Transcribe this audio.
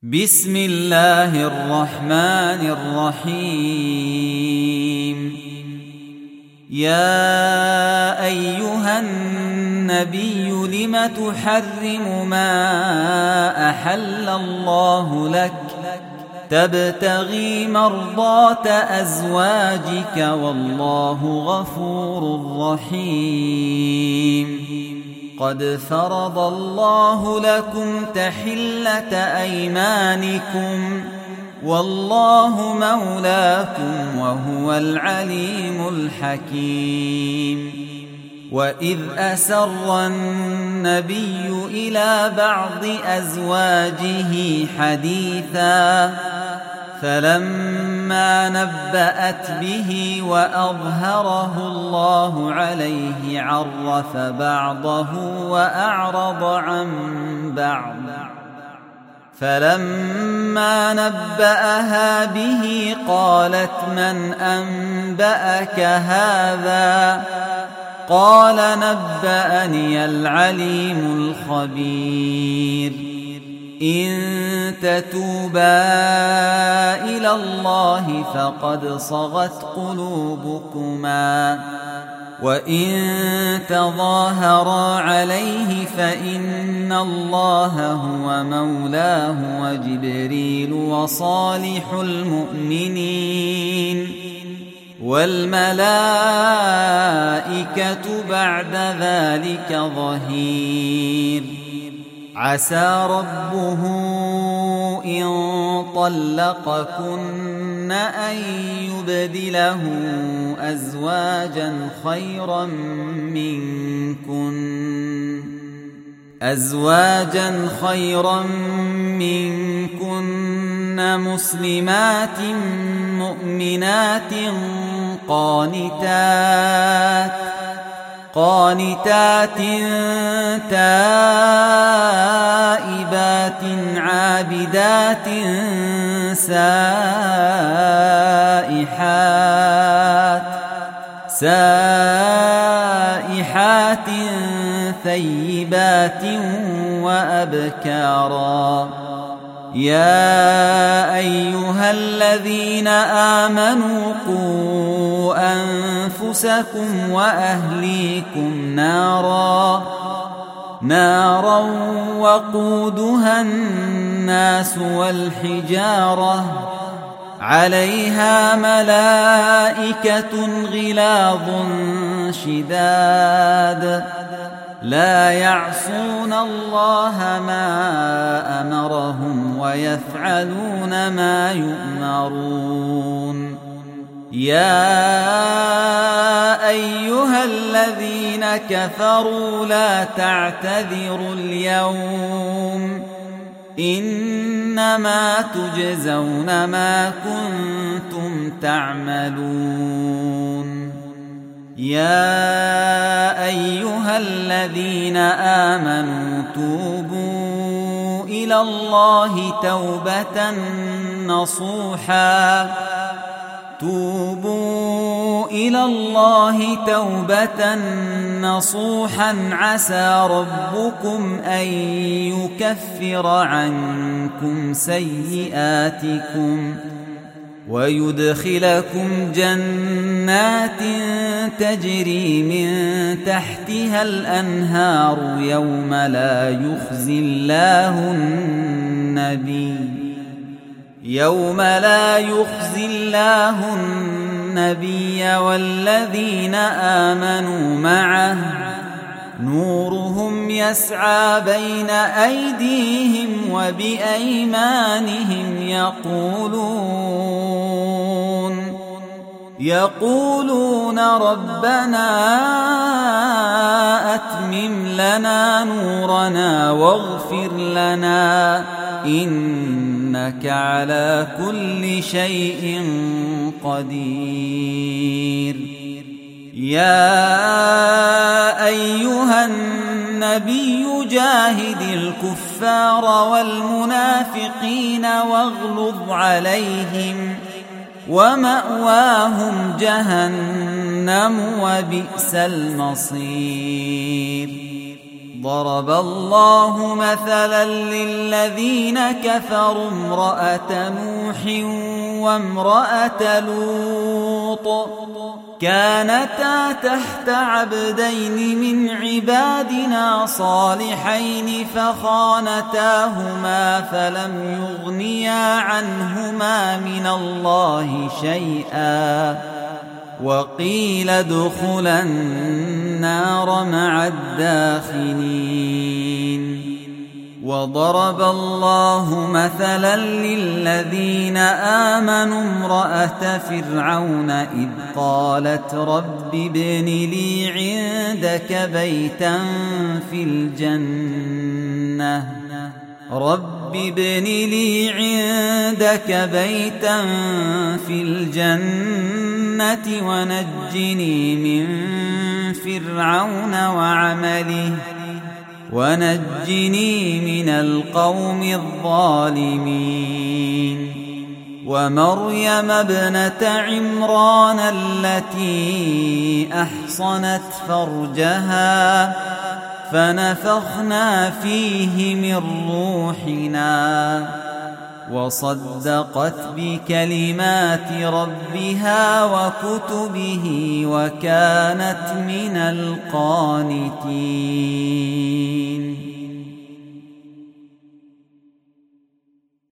بسم الله الرحمن الرحيم. يا أيها النبي لم تحرم ما أحل الله لك تبتغي مرضات أزواجك والله غفور رحيم. قد فرض الله لكم تحلة أيمانكم والله مولاكم وهو العليم الحكيم. وإذ أسر النبي إلى بعض أزواجه حديثا فلما نبأت به وأظهره الله عليه عرف بعضه وأعرض عن بعض. فلما نبأها به قالت من أنبأك هذا؟ قال نبأني العليم الخبير. إن تتوبا إلى الله فقد صغت قلوبكما وإن تظاهرا عليه فإن الله هو مولاه وجبريل وصالح المؤمنين والملائكة بعد ذلك ظهير. عسى ربه إن طلقكن أن يبدله أزواجا خيرا منكن مسلمات مؤمنات قانتات تائبات عابدات سائحات ثيبات وأبكارا. يا أيها الذين آمنوا قوا أنفسكم وأهليكم نارا وقودها الناس والحجارة عليها ملائكة غلاظ شداد لا يعصون الله ما أمرهم ويفعلون ما يؤمرون. يا أيها الذين كفروا لا تعتذروا اليوم إنما تجزون ما كنتم تعملون. يا أيها الذين آمنوا توبوا إلى الله توبة نصوحا عسى ربكم أن يكفر عنكم سيئاتكم ويدخلكم جنات تجري من تحتها الأنهار يوم لا يخزي الله النبي والذين آمنوا معه نورهم يسعى بين أيديهم وبأيمانهم يقولون ربنا أتمم لنا نورنا واغفر لنا إنك على كل شيء قدير. يا أيها النبي جاهد الكفار والمنافقين واغلظ عليهم ومأواهم جهنم وبئس المصير. ضرب الله مثلا للذين كفروا امرأة نوح وامرأة لوط كانتا تحت عبدين من عبادنا صالحين فخانتاهما فلم يغنيا عنهما من الله شيئا وقيل ادخلا النار مع الداخلين. وضرب الله مثلا للذين آمنوا امرأة فرعون إذ قالت رب ابن لي عندك بيتا في الجنة في الجنة ونجني من فرعون وعمله ونجني من القوم الظالمين. ومريم ابنة عمران التي أحصنت فرجها فنفخنا فيه من روحنا وصدقت بكلمات ربها وكتبه وكانت من القانتين.